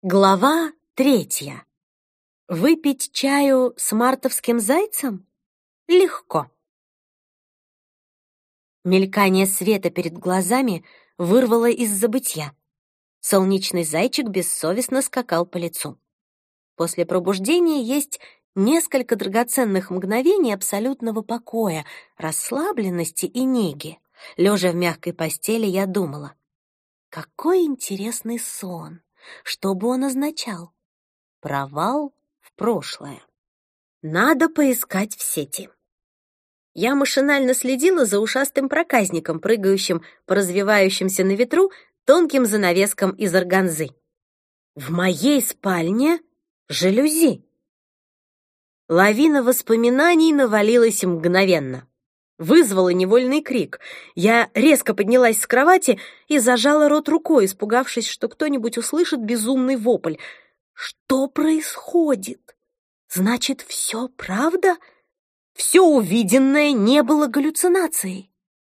Глава 3. Выпить чаю с мартовским зайцем? Легко. Мелькание света перед глазами вырвало из забытья. Солнечный зайчик бессовестно скакал по лицу. После пробуждения есть несколько драгоценных мгновений абсолютного покоя, расслабленности и неги. Лежа в мягкой постели, я думала: какой интересный сон! Что бы он означал? Провал в прошлое. Надо поискать в сети. Я машинально следила за ушастым проказником, прыгающим по развивающимся на ветру тонким занавескам из органзы. В моей спальне жалюзи. Лавина воспоминаний навалилась мгновенно. Вызвала невольный крик. Я резко поднялась с кровати и зажала рот рукой, испугавшись, что кто-нибудь услышит безумный вопль. Что происходит? Значит, все правда? Все увиденное не было галлюцинацией.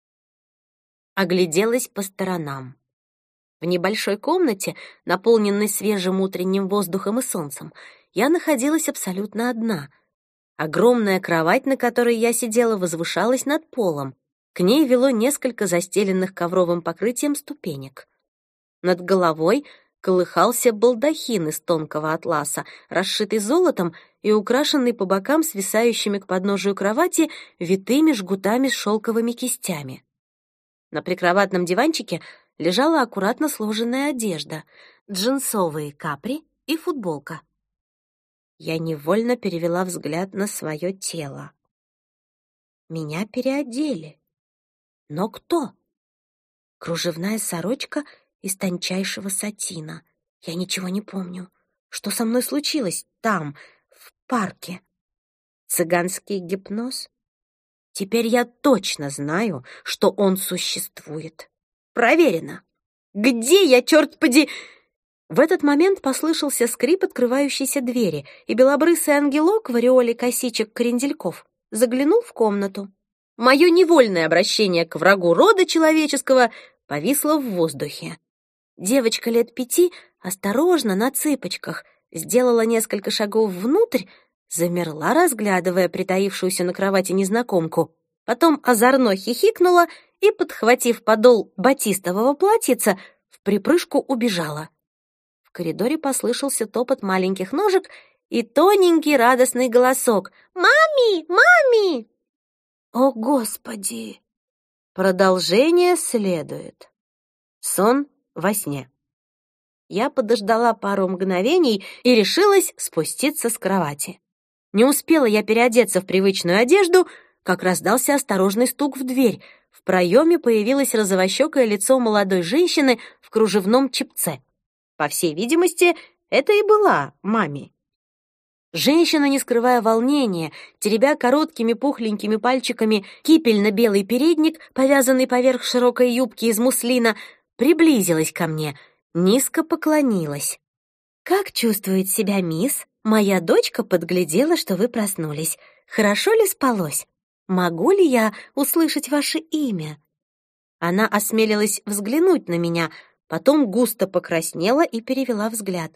Огляделась по сторонам. В небольшой комнате, наполненной свежим утренним воздухом и солнцем, я находилась абсолютно одна. Огромная кровать, на которой я сидела, возвышалась над полом. К ней вело несколько застеленных ковровым покрытием ступенек. Над головой колыхался балдахин из тонкого атласа, расшитый золотом и украшенный по бокам свисающими к подножию кровати витыми жгутами с шелковыми кистями. На прикроватном диванчике лежала аккуратно сложенная одежда, джинсовые капри и футболка. Я невольно перевела взгляд на свое тело. Меня переодели. Но кто? Кружевная сорочка из тончайшего сатина. Я ничего не помню. Что со мной случилось там, в парке? Цыганский гипноз? Теперь я точно знаю, что он существует. Проверено. Где я, черт поди... В этот момент послышался скрип открывающейся двери, и белобрысый ангелок в ореоле косичек-крендельков заглянул в комнату. Мое невольное обращение к врагу рода человеческого повисло в воздухе. Девочка лет 5 осторожно на цыпочках сделала несколько шагов внутрь, замерла, разглядывая притаившуюся на кровати незнакомку, потом озорно хихикнула и, подхватив подол батистового платьица, вприпрыжку убежала. В коридоре послышался топот маленьких ножек и тоненький радостный голосок: «Мами! Мами!» О, Господи! Продолжение следует. Сон во сне. Я подождала пару мгновений и решилась спуститься с кровати. Не успела я переодеться в привычную одежду, как раздался осторожный стук в дверь. В проеме появилось розовощекое лицо молодой женщины в кружевном чепце. По всей видимости, это и была мами. Женщина, не скрывая волнения, теребя короткими пухленькими пальчиками кипельно-белый передник, повязанный поверх широкой юбки из муслина, приблизилась ко мне, низко поклонилась. «Как чувствует себя мисс? Моя дочка подглядела, что вы проснулись. Хорошо ли спалось? Могу ли я услышать ваше имя?» Она осмелилась взглянуть на меня, потом густо покраснела и перевела взгляд.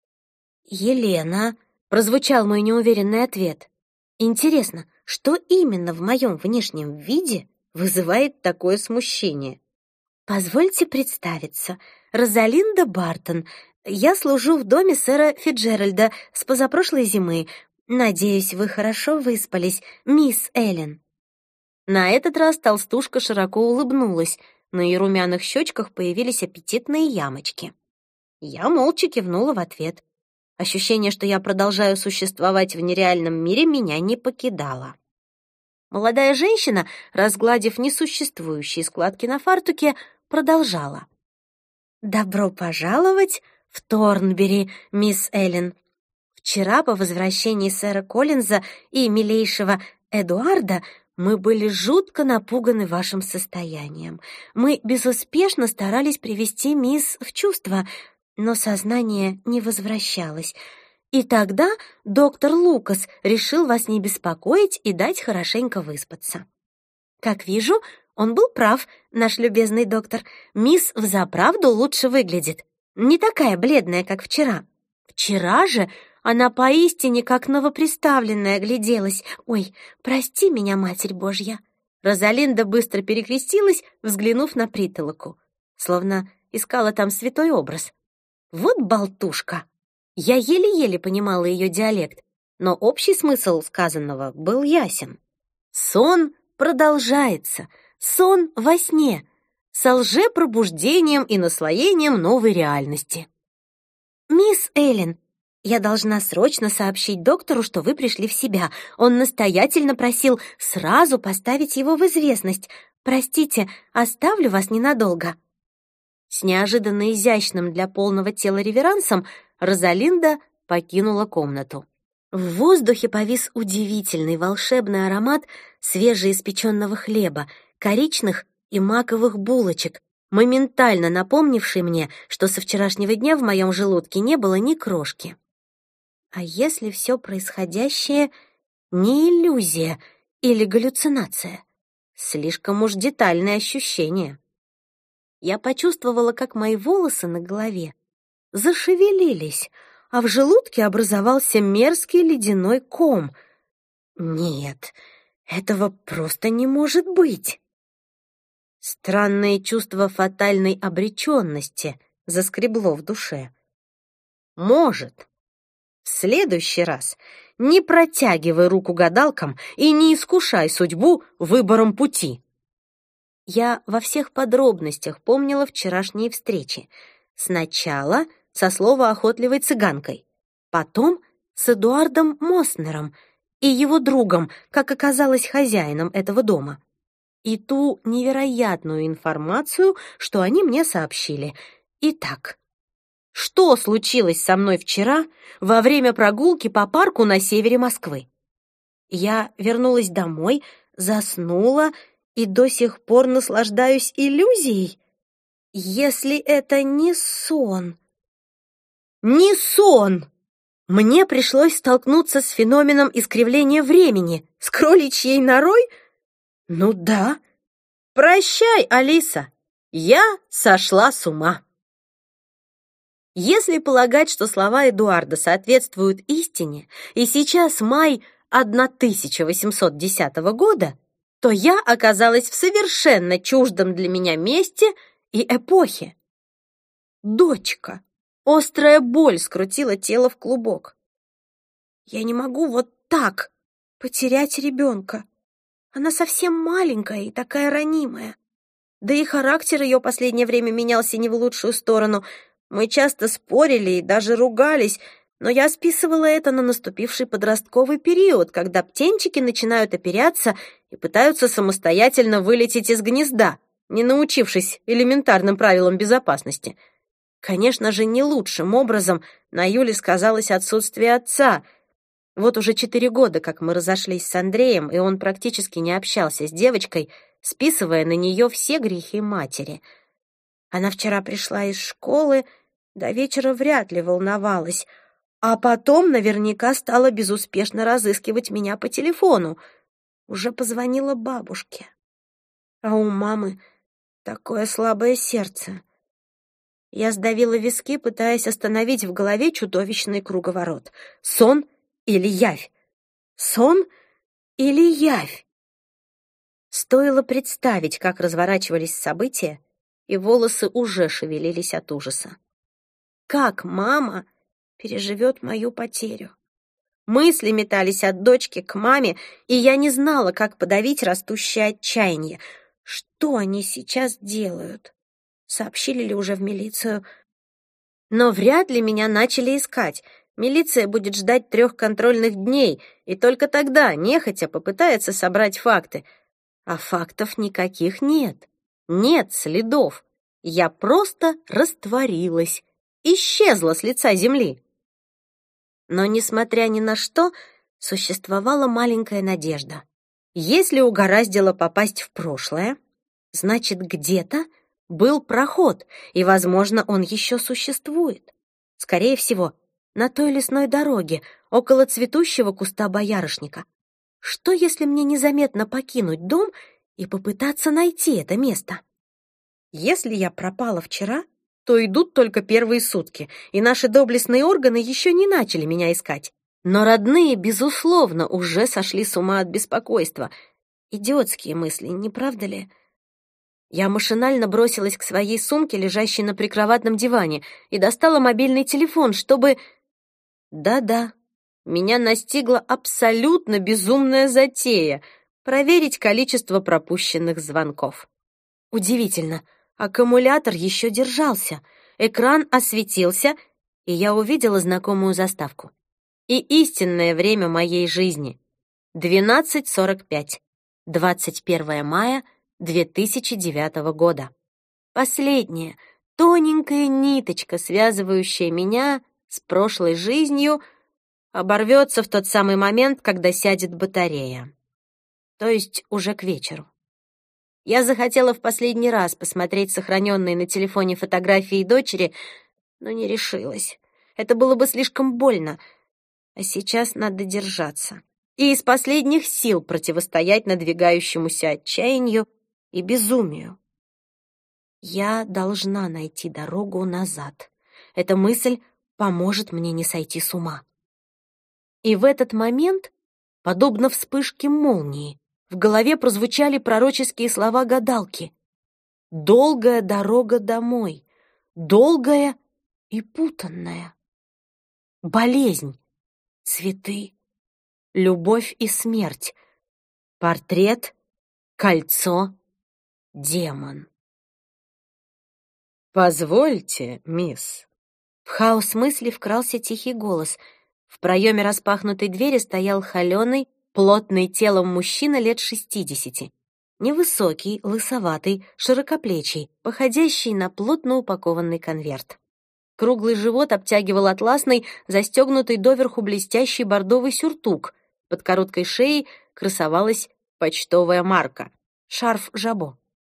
«Елена», — прозвучал мой неуверенный ответ. «Интересно, что именно в моем внешнем виде вызывает такое смущение?» «Позвольте представиться. Розалинда Бартон. Я служу в доме сэра Фицджеральда с позапрошлой зимы. Надеюсь, вы хорошо выспались, мисс Эллен». На этот раз толстушка широко улыбнулась. На ее румяных щечках появились аппетитные ямочки. Я молча кивнула в ответ. Ощущение, что я продолжаю существовать в нереальном мире, меня не покидало. Молодая женщина, разгладив несуществующие складки на фартуке, продолжала. «Добро пожаловать в Торнбери, мисс Эллен. Вчера по возвращении сэра Коллинза и милейшего Эдуарда мы были жутко напуганы вашим состоянием. Мы безуспешно старались привести мисс в чувство, но сознание не возвращалось. И тогда доктор Лукас решил вас не беспокоить и дать хорошенько выспаться. Как вижу, он был прав, наш любезный доктор. Мисс взаправду лучше выглядит. Не такая бледная, как вчера. Вчера же она поистине как новоприставленная гляделась. Ой, прости меня, Матерь Божья. Розалинда быстро перекрестилась, взглянув на притолоку, словно искала там святой образ. Вот болтушка! Я еле-еле понимала ее диалект, но общий смысл сказанного был ясен. Сон продолжается, сон во сне, со лжепробуждением и наслоением новой реальности. «Мисс Эллен, я должна срочно сообщить доктору, что вы пришли в себя. Он настоятельно просил сразу поставить его в известность. Простите, оставлю вас ненадолго». С неожиданно изящным для полного тела реверансом Розалинда покинула комнату. В воздухе повис удивительный волшебный аромат свежеиспеченного хлеба, коричных и маковых булочек, моментально напомнивший мне, что со вчерашнего дня в моем желудке не было ни крошки. А если все происходящее не иллюзия или галлюцинация? Слишком уж детальное ощущение. Я почувствовала, как мои волосы на голове зашевелились, а в желудке образовался мерзкий ледяной ком. Нет, этого просто не может быть. Странное чувство фатальной обреченности заскребло в душе. Может. В следующий раз не протягивай руку гадалкам и не искушай судьбу выбором пути. Я во всех подробностях помнила вчерашние встречи. Сначала со слова охотливой цыганкой, потом с Эдуардом Моснером и его другом, как оказалось, хозяином этого дома. И ту невероятную информацию, что они мне сообщили. Итак, что случилось со мной вчера во время прогулки по парку на севере Москвы? Я вернулась домой, заснула и до сих пор наслаждаюсь иллюзией? Если это не сон... Не сон! Мне пришлось столкнуться с феноменом искривления времени, с кроличьей норой? Ну да. Прощай, Алиса, я сошла с ума. Если полагать, что слова Эдуарда соответствуют истине, и сейчас май 1810 года, то я оказалась в совершенно чуждом для меня месте и эпохе. Дочка. Острая боль скрутила тело в клубок. Я не могу вот так потерять ребенка. Она совсем маленькая и такая ранимая. Да и характер ее последнее время менялся не в лучшую сторону. Мы часто спорили и даже ругались, но я списывала это на наступивший подростковый период, когда птенчики начинают оперяться и пытаются самостоятельно вылететь из гнезда, не научившись элементарным правилам безопасности. Конечно же, не лучшим образом на Юле сказалось отсутствие отца. Вот уже 4 года, как мы разошлись с Андреем, и он практически не общался с девочкой, списывая на нее все грехи матери. Она вчера пришла из школы, до вечера вряд ли волновалась, а потом наверняка стала безуспешно разыскивать меня по телефону. Уже позвонила бабушке. А у мамы такое слабое сердце. Я сдавила виски, пытаясь остановить в голове чудовищный круговорот. Сон или явь? Сон или явь? Стоило представить, как разворачивались события, и волосы уже шевелились от ужаса. Как мама переживет мою потерю? Мысли метались от дочки к маме, и я не знала, как подавить растущее отчаяние. Что они сейчас делают? Сообщили ли уже в милицию? Но вряд ли меня начали искать. Милиция будет ждать 3 контрольных дней, и только тогда нехотя попытается собрать факты. А фактов никаких нет. Нет следов. Я просто растворилась, исчезла с лица земли. Но, несмотря ни на что, существовала маленькая надежда. Если угораздило попасть в прошлое, значит, где-то был проход, и, возможно, он еще существует. Скорее всего, на той лесной дороге, около цветущего куста боярышника. Что, если мне незаметно покинуть дом и попытаться найти это место? Если я пропала вчера, то идут только первые сутки, и наши доблестные органы еще не начали меня искать. Но родные, безусловно, уже сошли с ума от беспокойства. Идиотские мысли, не правда ли? Я машинально бросилась к своей сумке, лежащей на прикроватном диване, и достала мобильный телефон, чтобы... Да-да, меня настигла абсолютно безумная затея — проверить количество пропущенных звонков. Удивительно, аккумулятор еще держался, экран осветился, и я увидела знакомую заставку. И истинное время моей жизни — 12:45, 21 мая 2009 года. Последняя, тоненькая ниточка, связывающая меня с прошлой жизнью, оборвется в тот самый момент, когда сядет батарея. То есть уже к вечеру. Я захотела в последний раз посмотреть сохраненные на телефоне фотографии дочери, но не решилась. Это было бы слишком больно. А сейчас надо держаться и из последних сил противостоять надвигающемуся отчаянию и безумию. Я должна найти дорогу назад. Эта мысль поможет мне не сойти с ума. И в этот момент, подобно вспышке молнии, в голове прозвучали пророческие слова гадалки. «Долгая дорога домой, долгая и путанная. Болезнь, цветы, любовь и смерть, портрет, кольцо, демон». «Позвольте, мисс». В хаос мысли вкрался тихий голос. В проеме распахнутой двери стоял холеный, плотный телом мужчина лет 60. Невысокий, лысоватый, широкоплечий, походящий на плотно упакованный конверт. Круглый живот обтягивал атласный, застегнутый доверху блестящий бордовый сюртук. Под короткой шеей красовалась почтовая марка — шарф Жабо.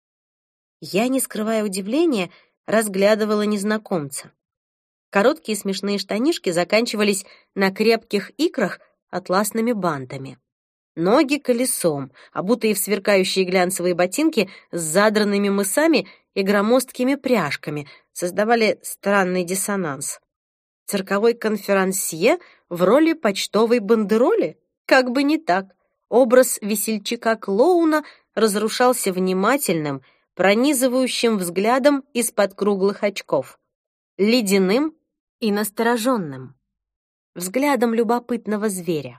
Я, не скрывая удивления, разглядывала незнакомца. Короткие смешные штанишки заканчивались на крепких икрах атласными бантами. Ноги колесом, обутые в сверкающие глянцевые ботинки с задранными мысами и громоздкими пряжками, создавали странный диссонанс. Цирковой конферансье в роли почтовой бандероли? Как бы не так. Образ весельчака-клоуна разрушался внимательным, пронизывающим взглядом из-под круглых очков, ледяным и настороженным, взглядом любопытного зверя.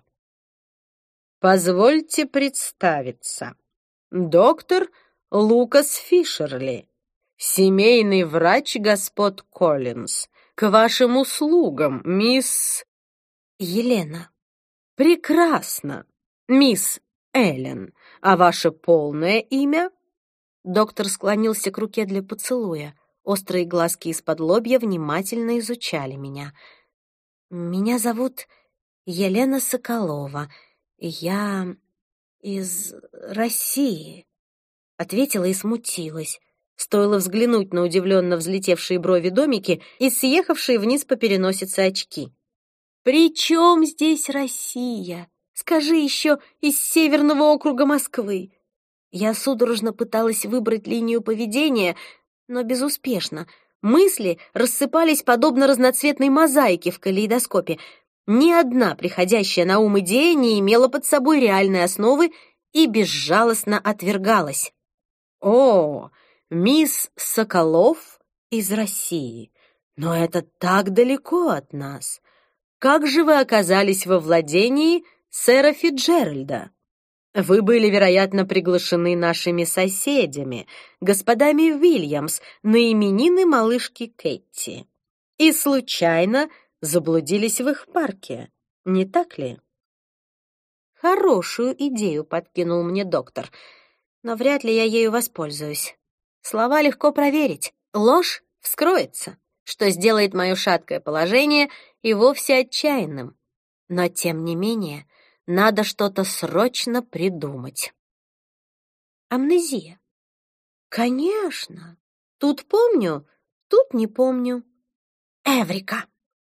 «Позвольте представиться. Доктор Лукас Фишерли, семейный врач господ Коллинз. К вашим услугам, мисс...» «Елена». «Прекрасно, мисс Эллен. А ваше полное имя?» Доктор склонился к руке для поцелуя. Острые глазки из-под лобья внимательно изучали меня. «Меня зовут Елена Соколова. Я из России», — ответила и смутилась. Стоило взглянуть на удивленно взлетевшие брови домики и съехавшие вниз по переносице очки. «При чем здесь Россия? Скажи еще из Северного округа Москвы». Я судорожно пыталась выбрать линию поведения, но безуспешно. Мысли рассыпались подобно разноцветной мозаике в калейдоскопе. Ни одна приходящая на ум идея не имела под собой реальной основы и безжалостно отвергалась. «О, мисс Соколов из России. Но это так далеко от нас. Как же вы оказались во владении сэра Фицджеральда? Вы были, вероятно, приглашены нашими соседями, господами Уильямс, на именины малышки Кэти. И случайно заблудились в их парке, не так ли?» Хорошую идею подкинул мне доктор, но вряд ли я ею воспользуюсь. Слова легко проверить, ложь вскроется, что сделает мое шаткое положение и вовсе отчаянным. Но, тем не менее, надо что-то срочно придумать. Амнезия. Конечно. Тут помню, тут не помню. Эврика.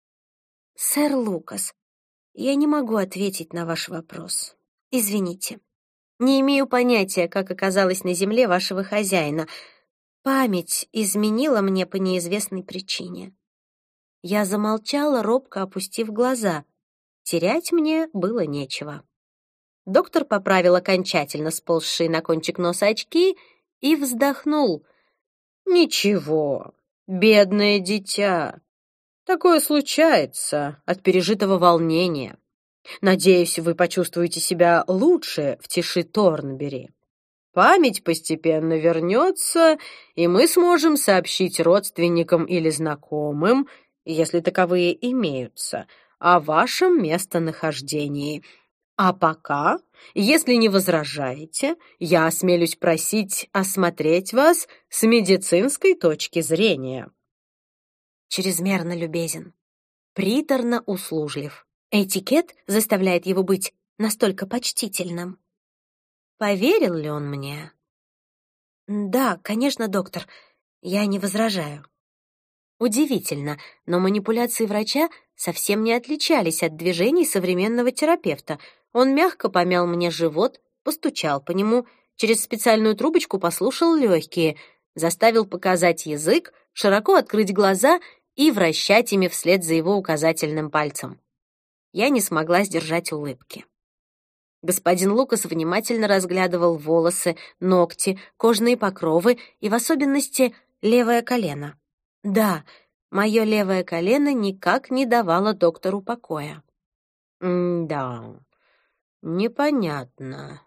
Сэр Лукас, я не могу ответить на ваш вопрос. Извините. Не имею понятия, как оказалась на земле вашего хозяина. Память изменила мне по неизвестной причине. Я замолчала, робко опустив глаза. Терять мне было нечего. Доктор поправил окончательно сползшие на кончик носа очки и вздохнул. «Ничего, бедное дитя. Такое случается от пережитого волнения. Надеюсь, вы почувствуете себя лучше в тиши Торнбери. Память постепенно вернется, и мы сможем сообщить родственникам или знакомым, если таковые имеются, о вашем местонахождении. А пока, если не возражаете, я осмелюсь просить осмотреть вас с медицинской точки зрения». Чрезмерно любезен, приторно услужлив. Этикет заставляет его быть настолько почтительным. Поверил ли он мне? Да, конечно, доктор, я не возражаю. Удивительно, но манипуляции врача совсем не отличались от движений современного терапевта. Он мягко помял мне живот, постучал по нему, через специальную трубочку послушал легкие, заставил показать язык, широко открыть глаза и вращать ими вслед за его указательным пальцем. Я не смогла сдержать улыбки. Господин Лукас внимательно разглядывал волосы, ногти, кожные покровы и в особенности левое колено. Да, мое левое колено никак не давало доктору покоя. Да, непонятно.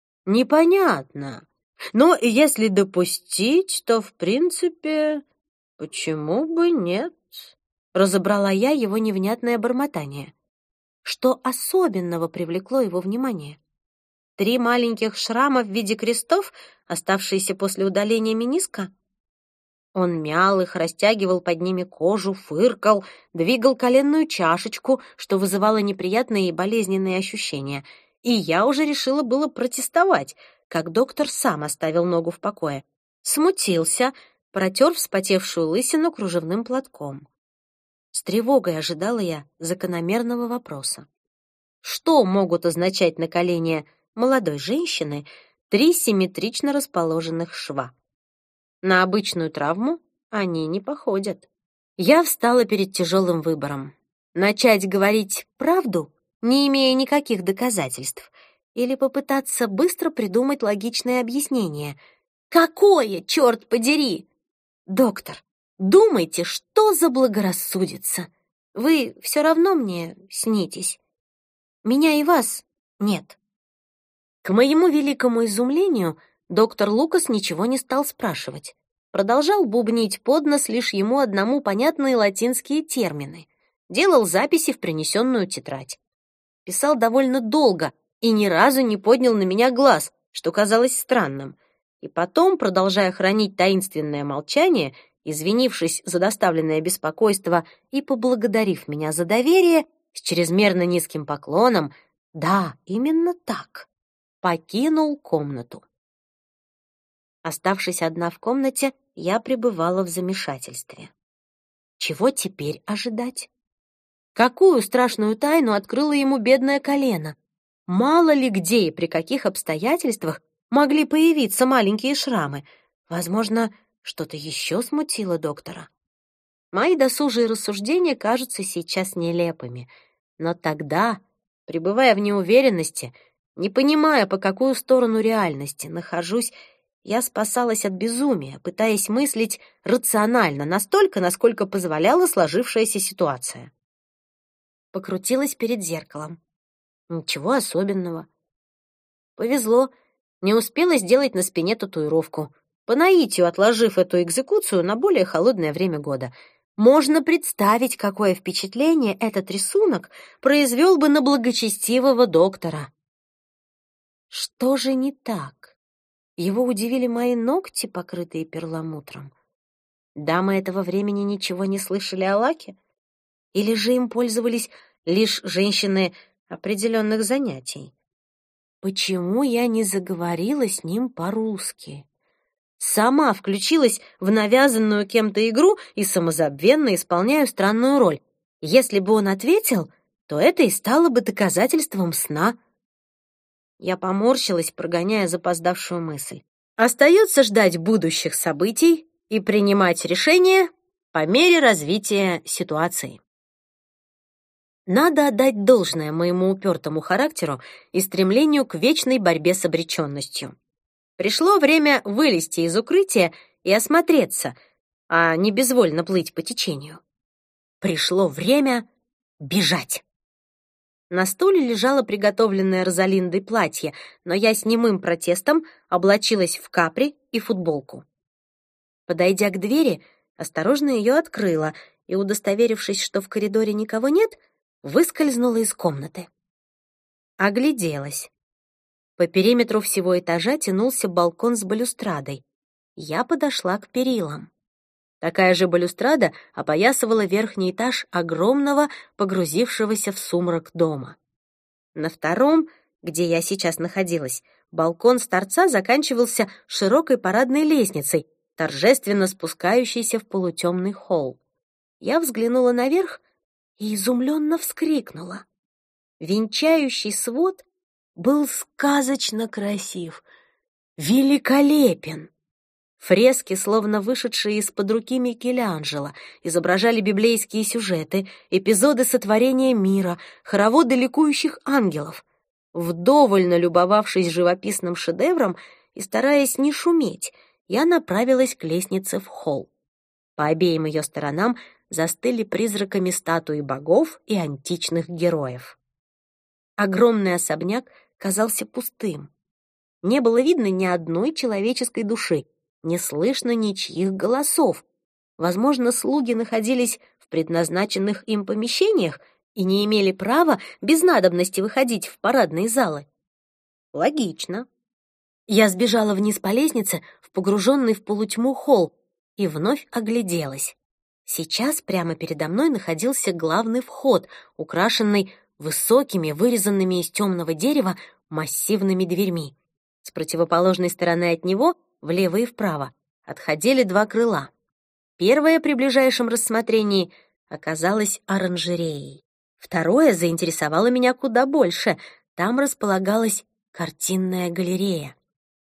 Но если допустить, то, в принципе, почему бы нет? Разобрала я его невнятное бормотание. Что особенного привлекло его внимание? 3 маленьких шрама в виде крестов, оставшиеся после удаления мениска? Он мял их, растягивал под ними кожу, фыркал, двигал коленную чашечку, что вызывало неприятные и болезненные ощущения. И я уже решила было протестовать, как доктор сам оставил ногу в покое. Смутился, протер вспотевшую лысину кружевным платком. С тревогой ожидала я закономерного вопроса. Что могут означать на колене молодой женщины 3 симметрично расположенных шва? На обычную травму они не походят. Я встала перед тяжелым выбором. Начать говорить правду, не имея никаких доказательств, или попытаться быстро придумать логичное объяснение. Какое, черт подери? Доктор, думайте, что заблагорассудится. Вы все равно мне снитесь. Меня и вас нет. К моему великому изумлению, доктор Лукас ничего не стал спрашивать. Продолжал бубнить под нос лишь ему одному понятные латинские термины. Делал записи в принесенную тетрадь. Писал довольно долго и ни разу не поднял на меня глаз, что казалось странным. И потом, продолжая хранить таинственное молчание, извинившись за доставленное беспокойство и поблагодарив меня за доверие, с чрезмерно низким поклоном, да, именно так, покинул комнату. Оставшись одна в комнате, я пребывала в замешательстве. Чего теперь ожидать? Какую страшную тайну открыло ему бедное колено? Мало ли где и при каких обстоятельствах могли появиться маленькие шрамы. Возможно, что-то еще смутило доктора. Мои досужие рассуждения кажутся сейчас нелепыми. Но тогда, пребывая в неуверенности, не понимая, по какую сторону реальности нахожусь, я спасалась от безумия, пытаясь мыслить рационально, настолько, насколько позволяла сложившаяся ситуация. Покрутилась перед зеркалом. Ничего особенного. Повезло, не успела сделать на спине татуировку, по наитию отложив эту экзекуцию на более холодное время года. Можно представить, какое впечатление этот рисунок произвел бы на благочестивого доктора. Что же не так? Его удивили мои ногти, покрытые перламутром. Дамы этого времени ничего не слышали о лаке? Или же им пользовались лишь женщины определенных занятий? Почему я не заговорила с ним по-русски? Сама включилась в навязанную кем-то игру и самозабвенно исполняю странную роль. Если бы он ответил, то это и стало бы доказательством сна. Я поморщилась, прогоняя запоздавшую мысль. Остается ждать будущих событий и принимать решения по мере развития ситуации. Надо отдать должное моему упертому характеру и стремлению к вечной борьбе с обреченностью. Пришло время вылезти из укрытия и осмотреться, а не безвольно плыть по течению. Пришло время бежать. На стуле лежало приготовленное Розалиндой платье, но я с немым протестом облачилась в капри и футболку. Подойдя к двери, осторожно ее открыла и, удостоверившись, что в коридоре никого нет, выскользнула из комнаты. Огляделась. По периметру всего этажа тянулся балкон с балюстрадой. Я подошла к перилам. Такая же балюстрада опоясывала верхний этаж огромного, погрузившегося в сумрак дома. На втором, где я сейчас находилась, балкон с торца заканчивался широкой парадной лестницей, торжественно спускающейся в полутемный холл. Я взглянула наверх и изумленно вскрикнула. Венчающий свод был сказочно красив, великолепен. Фрески, словно вышедшие из-под руки Микеланджело, изображали библейские сюжеты, эпизоды сотворения мира, хороводы ликующих ангелов. Вдоволь налюбовавшись живописным шедевром и стараясь не шуметь, я направилась к лестнице в холл. По обеим ее сторонам застыли призраками статуи богов и античных героев. Огромный особняк казался пустым. Не было видно ни одной человеческой души, не слышно ничьих голосов. Возможно, слуги находились в предназначенных им помещениях и не имели права без надобности выходить в парадные залы. Логично. Я сбежала вниз по лестнице в погруженный в полутьму холл и вновь огляделась. Сейчас прямо передо мной находился главный вход, украшенный высокими, вырезанными из темного дерева, массивными дверьми. С противоположной стороны от него, влево и вправо, отходили два крыла. Первое при ближайшем рассмотрении оказалось оранжереей. Второе заинтересовало меня куда больше. Там располагалась картинная галерея.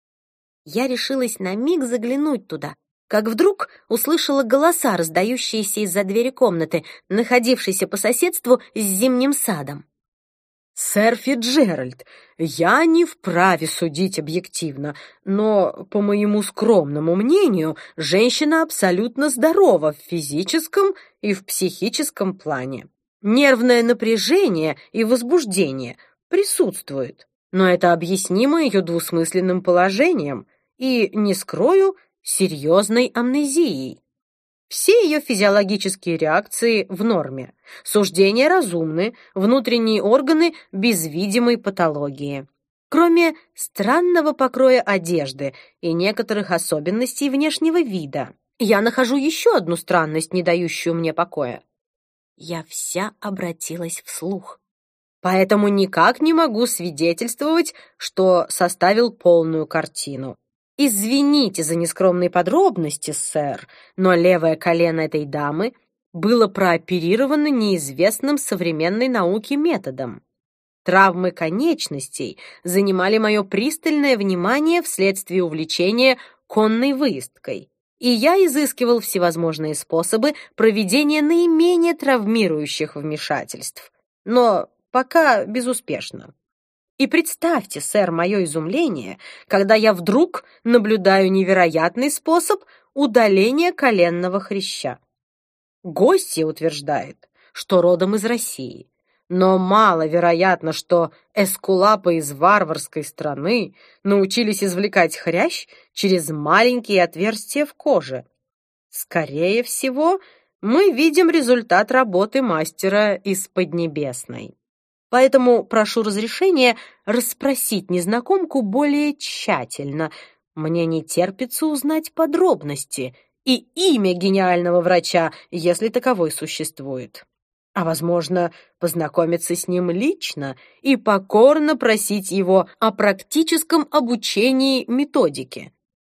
Я решилась на миг заглянуть туда, как вдруг услышала голоса, раздающиеся из-за двери комнаты, находившейся по соседству с зимним садом. «Сэр Фицджеральд, я не вправе судить объективно, но, по моему скромному мнению, женщина абсолютно здорова в физическом и в психическом плане. Нервное напряжение и возбуждение присутствуют, но это объяснимо ее двусмысленным положением и, не скрою, серьезной амнезией. Все ее физиологические реакции в норме, суждения разумны, внутренние органы без видимой патологии, кроме странного покроя одежды и некоторых особенностей внешнего вида. Я нахожу еще одну странность, не дающую мне покоя. Я вся обратилась вслух. Поэтому никак не могу свидетельствовать, что составил полную картину. Извините за нескромные подробности, сэр, но левое колено этой дамы было прооперировано неизвестным современной науке методом. Травмы конечностей занимали мое пристальное внимание вследствие увлечения конной выездкой, и я изыскивал всевозможные способы проведения наименее травмирующих вмешательств, но пока безуспешно. И представьте, сэр, мое изумление, когда я вдруг наблюдаю невероятный способ удаления коленного хряща. Гостья утверждает, что родом из России, но маловероятно, что эскулапы из варварской страны научились извлекать хрящ через маленькие отверстия в коже. Скорее всего, мы видим результат работы мастера из Поднебесной. Поэтому прошу разрешения расспросить незнакомку более тщательно. Мне не терпится узнать подробности и имя гениального врача, если таковой существует. А, возможно, познакомиться с ним лично и покорно просить его о практическом обучении методике.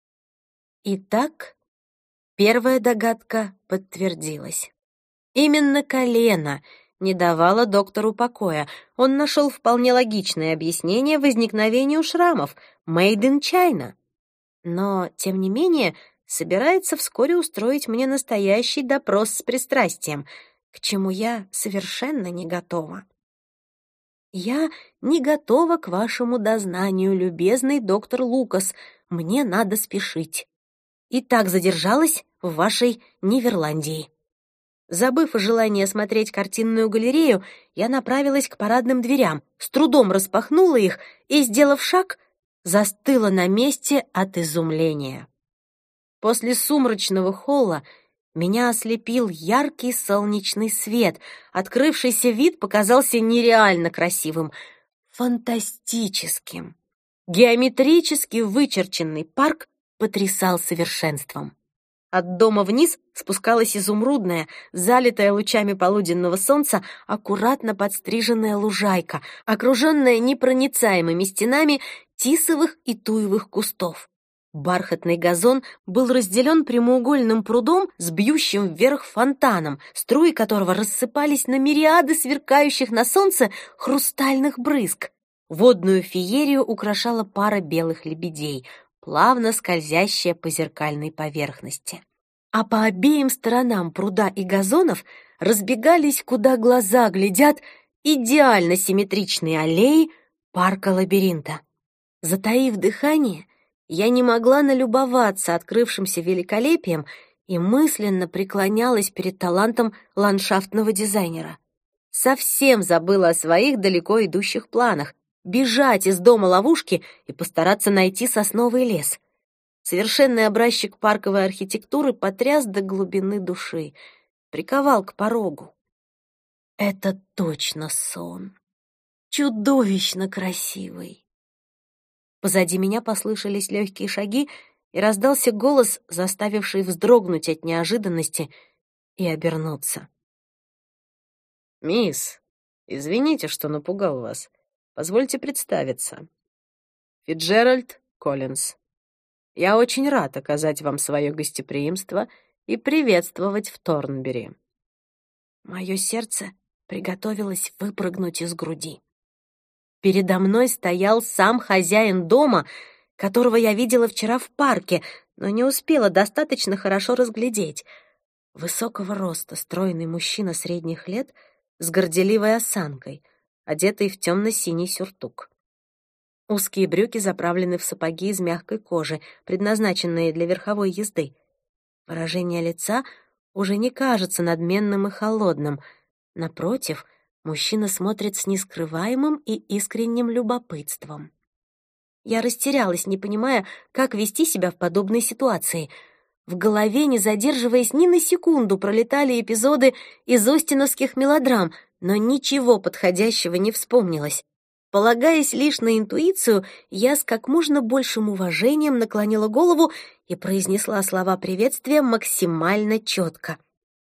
Итак, первая догадка подтвердилась. Именно колено не давало доктору покоя. Он нашел вполне логичное объяснение возникновению шрамов. Made in China. но, тем не менее, собирается вскоре устроить мне настоящий допрос с пристрастием, к чему я совершенно не готова. «Я не готова к вашему дознанию, любезный доктор Лукас. Мне надо спешить. И так задержалась в вашей Ниверландии». Забыв о желании осмотреть картинную галерею, я направилась к парадным дверям, с трудом распахнула их и, сделав шаг, застыла на месте от изумления. После сумрачного холла меня ослепил яркий солнечный свет. Открывшийся вид показался нереально красивым, фантастическим. Геометрически вычерченный парк потрясал совершенством. От дома вниз спускалась изумрудная, залитая лучами полуденного солнца, аккуратно подстриженная лужайка, окруженная непроницаемыми стенами тисовых и туевых кустов. Бархатный газон был разделен прямоугольным прудом с бьющим вверх фонтаном, струи которого рассыпались на мириады сверкающих на солнце хрустальных брызг. Водную феерию украшала пара белых лебедей, плавно скользящая по зеркальной поверхности. А по обеим сторонам пруда и газонов разбегались, куда глаза глядят, идеально симметричные аллеи парка-лабиринта. Затаив дыхание, я не могла налюбоваться открывшимся великолепием и мысленно преклонялась перед талантом ландшафтного дизайнера. Совсем забыла о своих далеко идущих планах — бежать из дома ловушки и постараться найти сосновый лес. Совершенный образчик парковой архитектуры потряс до глубины души, приковал к порогу. Это точно сон. Чудовищно красивый. Позади меня послышались легкие шаги, и раздался голос, заставивший вздрогнуть от неожиданности и обернуться. «Мисс, извините, что напугал вас. Позвольте представиться. Фитджеральд Коллинз. Я очень рад оказать вам свое гостеприимство и приветствовать в Торнбери». Мое сердце приготовилось выпрыгнуть из груди. Передо мной стоял сам хозяин дома, которого я видела вчера в парке, но не успела достаточно хорошо разглядеть. Высокого роста, стройный мужчина средних лет с горделивой осанкой, одетый в темно-синий сюртук. Узкие брюки заправлены в сапоги из мягкой кожи, предназначенные для верховой езды. Выражение лица уже не кажется надменным и холодным. Напротив, мужчина смотрит с нескрываемым и искренним любопытством. Я растерялась, не понимая, как вести себя в подобной ситуации. В голове, не задерживаясь ни на секунду, пролетали эпизоды из остиновских мелодрам, но ничего подходящего не вспомнилось. Полагаясь лишь на интуицию, я с как можно большим уважением наклонила голову и произнесла слова приветствия максимально четко.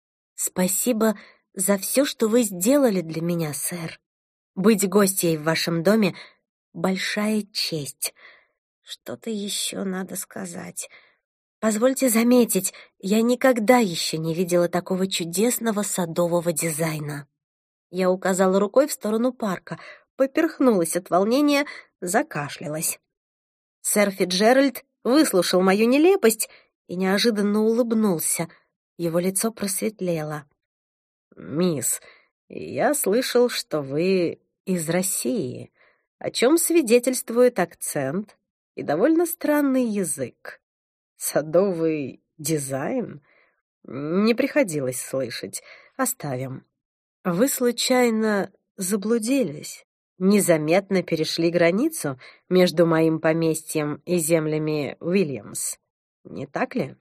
«Спасибо за все, что вы сделали для меня, сэр. Быть гостьей в вашем доме — большая честь. Что-то еще надо сказать. Позвольте заметить, я никогда еще не видела такого чудесного садового дизайна». Я указала рукой в сторону парка, поперхнулась от волнения, закашлялась. Сэр Фитджеральд выслушал мою нелепость и неожиданно улыбнулся. Его лицо просветлело. «Мисс, я слышал, что вы из России, о чем свидетельствует акцент и довольно странный язык. Садовый дизайн? Не приходилось слышать. Оставим. Вы, случайно, заблудились? Незаметно перешли границу между моим поместьем и землями Уильямс, не так ли?»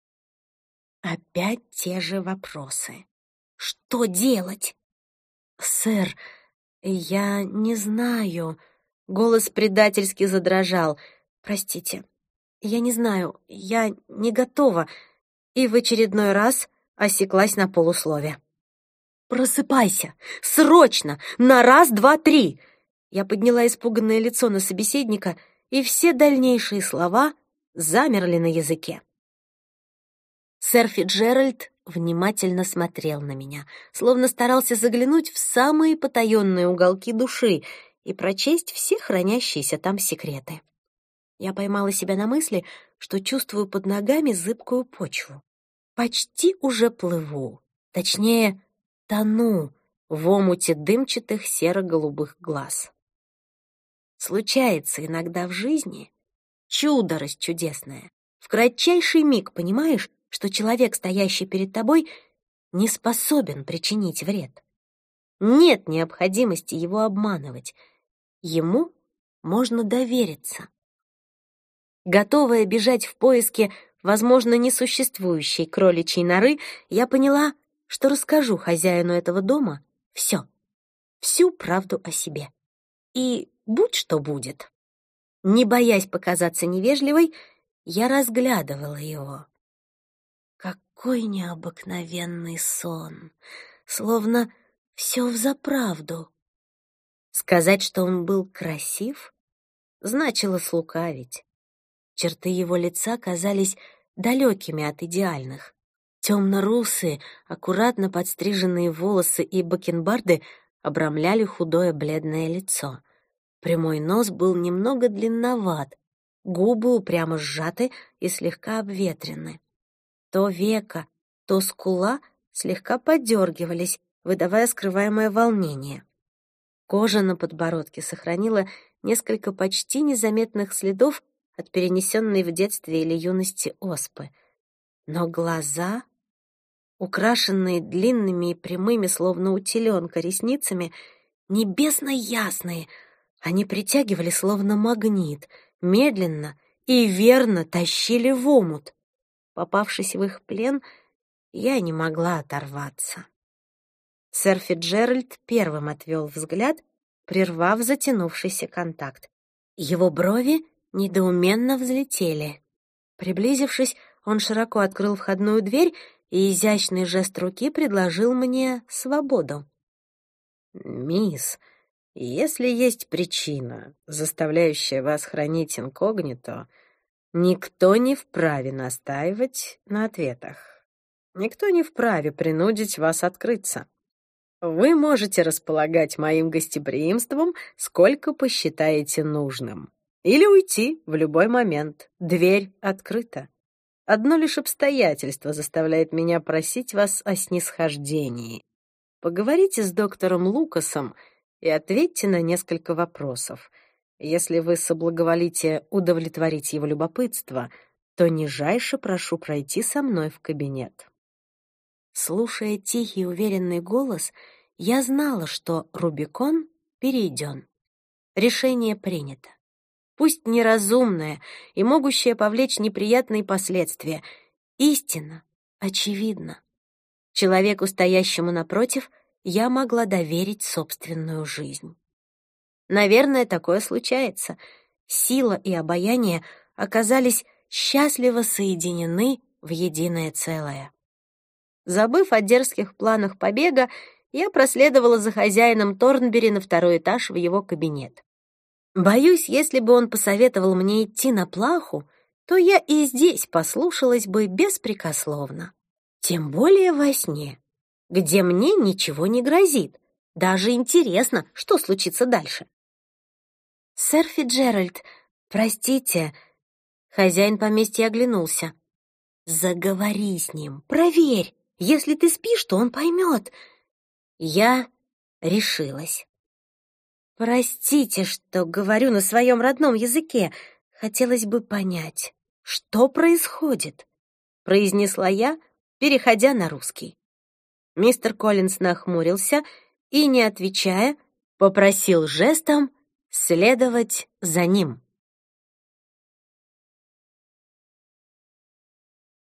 Опять те же вопросы. Что делать? «Сэр, я не знаю». Голос предательски задрожал. «Простите, я не знаю, я не готова». И в очередной раз осеклась на полуслове. «Просыпайся! Срочно! На раз, два, три!» Я подняла испуганное лицо на собеседника, и все дальнейшие слова замерли на языке. Сэр Фитджеральд внимательно смотрел на меня, словно старался заглянуть в самые потаенные уголки души и прочесть все хранящиеся там секреты. Я поймала себя на мысли, что чувствую под ногами зыбкую почву. Почти уже плыву, точнее, тону в омуте дымчатых серо-голубых глаз. Случается иногда в жизни чудо расчудесное. В кратчайший миг понимаешь, что человек, стоящий перед тобой, не способен причинить вред. Нет необходимости его обманывать. Ему можно довериться. Готовая бежать в поиске, возможно, несуществующей кроличьей норы, я поняла, что расскажу хозяину этого дома всю правду о себе. И будь что будет. Не боясь показаться невежливой, я разглядывала его. Какой необыкновенный сон! Словно все взаправду. Сказать, что он был красив, значило слукавить. Черты его лица казались далекими от идеальных. Темно-русые, аккуратно подстриженные волосы и бакенбарды обрамляли худое бледное лицо. Прямой нос был немного длинноват, губы упрямо сжаты и слегка обветрены. То веко, то скула слегка подергивались, выдавая скрываемое волнение. Кожа на подбородке сохранила несколько почти незаметных следов от перенесенной в детстве или юности оспы. Но глаза, украшенные длинными и прямыми, словно у теленка, ресницами, небесно ясные, они притягивали словно магнит, медленно и верно тащили в омут. Попавшись в их плен, я не могла оторваться. Сэр Фицджеральд первым отвел взгляд, прервав затянувшийся контакт. Его брови недоуменно взлетели. Приблизившись, он широко открыл входную дверь, и изящный жест руки предложил мне свободу. «Мисс, если есть причина, заставляющая вас хранить инкогнито, никто не вправе настаивать на ответах. Никто не вправе принудить вас открыться. Вы можете располагать моим гостеприимством, сколько посчитаете нужным. Или уйти в любой момент. Дверь открыта. Одно лишь обстоятельство заставляет меня просить вас о снисхождении. Поговорите с доктором Лукасом и ответьте на несколько вопросов. Если вы соблаговолите удовлетворить его любопытство, то нижайше прошу пройти со мной в кабинет». Слушая тихий уверенный голос, я знала, что Рубикон перейден. Решение принято. Пусть неразумное и могущее повлечь неприятные последствия. Истина очевидна. Человеку, стоящему напротив, я могла доверить собственную жизнь. Наверное, такое случается. Сила и обаяние оказались счастливо соединены в единое целое. Забыв о дерзких планах побега, я проследовала за хозяином Торнбери на второй этаж в его кабинет. Боюсь, если бы он посоветовал мне идти на плаху, то я и здесь послушалась бы беспрекословно. Тем более во сне, где мне ничего не грозит. Даже интересно, что случится дальше. «Сэр Фицджеральд, простите...» Хозяин поместья оглянулся. «Заговори с ним, проверь. Если ты спишь, то он поймет». Я решилась. «Простите, что говорю на своем родном языке. Хотелось бы понять, что происходит», — произнесла я, переходя на русский. Мистер Коллинз нахмурился и, не отвечая, попросил жестом следовать за ним.